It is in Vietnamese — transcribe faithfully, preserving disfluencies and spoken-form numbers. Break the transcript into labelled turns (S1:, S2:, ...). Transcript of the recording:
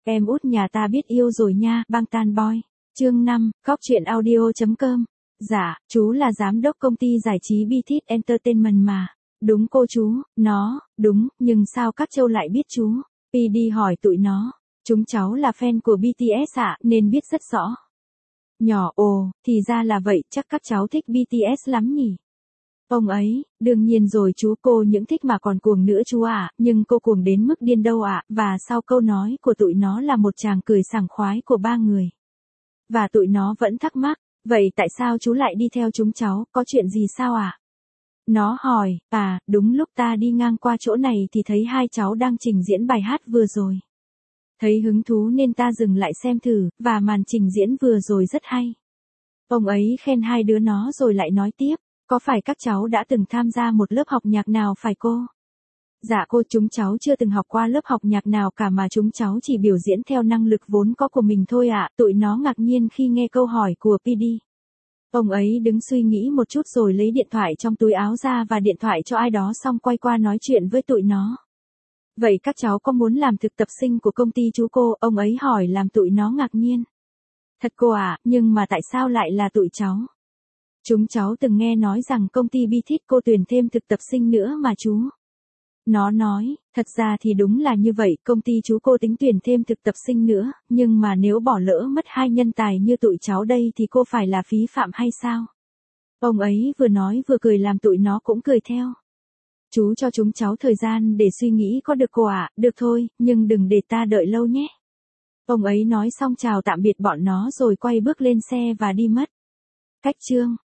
S1: Em út nhà ta biết yêu rồi nha, Bangtan Boy. Chương năm, Cóc truyện audio chấm com. Dạ, chú là giám đốc công ty giải trí Beatit Entertainment mà. Đúng cô chú, nó, đúng, nhưng sao các châu lại biết chú? pê đê hỏi tụi nó. Chúng cháu là fan của bê tê ét ạ, nên biết rất rõ. Nhỏ, ồ, thì ra là vậy, chắc các cháu thích bê tê ét lắm nhỉ? Ông ấy, đương nhiên rồi chú, cô những thích mà còn cuồng nữa chú ạ, nhưng cô cuồng đến mức điên đâu ạ, và sau câu nói của tụi nó là một tràng cười sảng khoái của ba người. Và tụi nó vẫn thắc mắc, vậy tại sao chú lại đi theo chúng cháu, có chuyện gì sao ạ? Nó hỏi, à, đúng lúc ta đi ngang qua chỗ này thì thấy hai cháu đang trình diễn bài hát vừa rồi. Thấy hứng thú nên ta dừng lại xem thử, và màn trình diễn vừa rồi rất hay. Ông ấy khen hai đứa nó rồi lại nói tiếp, có phải các cháu đã từng tham gia một lớp học nhạc nào phải cô? Dạ cô, chúng cháu chưa từng học qua lớp học nhạc nào cả mà chúng cháu chỉ biểu diễn theo năng lực vốn có của mình thôi ạ. Tụi nó ngạc nhiên khi nghe câu hỏi của pê đê. Ông ấy đứng suy nghĩ một chút rồi lấy điện thoại trong túi áo ra và điện thoại cho ai đó xong quay qua nói chuyện với tụi nó. Vậy các cháu có muốn làm thực tập sinh của công ty chú cô? Ông ấy hỏi làm tụi nó ngạc nhiên. Thật cô ạ, à, nhưng mà tại sao lại là tụi cháu? Chúng cháu từng nghe nói rằng công ty Beatit cô tuyển thêm thực tập sinh nữa mà chú. Nó nói, thật ra thì đúng là như vậy, công ty chú cô tính tuyển thêm thực tập sinh nữa, nhưng mà nếu bỏ lỡ mất hai nhân tài như tụi cháu đây thì cô phải là phí phạm hay sao? Ông ấy vừa nói vừa cười làm tụi nó cũng cười theo. Chú cho chúng cháu thời gian để suy nghĩ có được cô ạ, à? Được thôi, nhưng đừng để ta đợi lâu nhé. Ông ấy nói xong chào tạm biệt bọn nó rồi quay bước lên xe và đi mất. Cách chương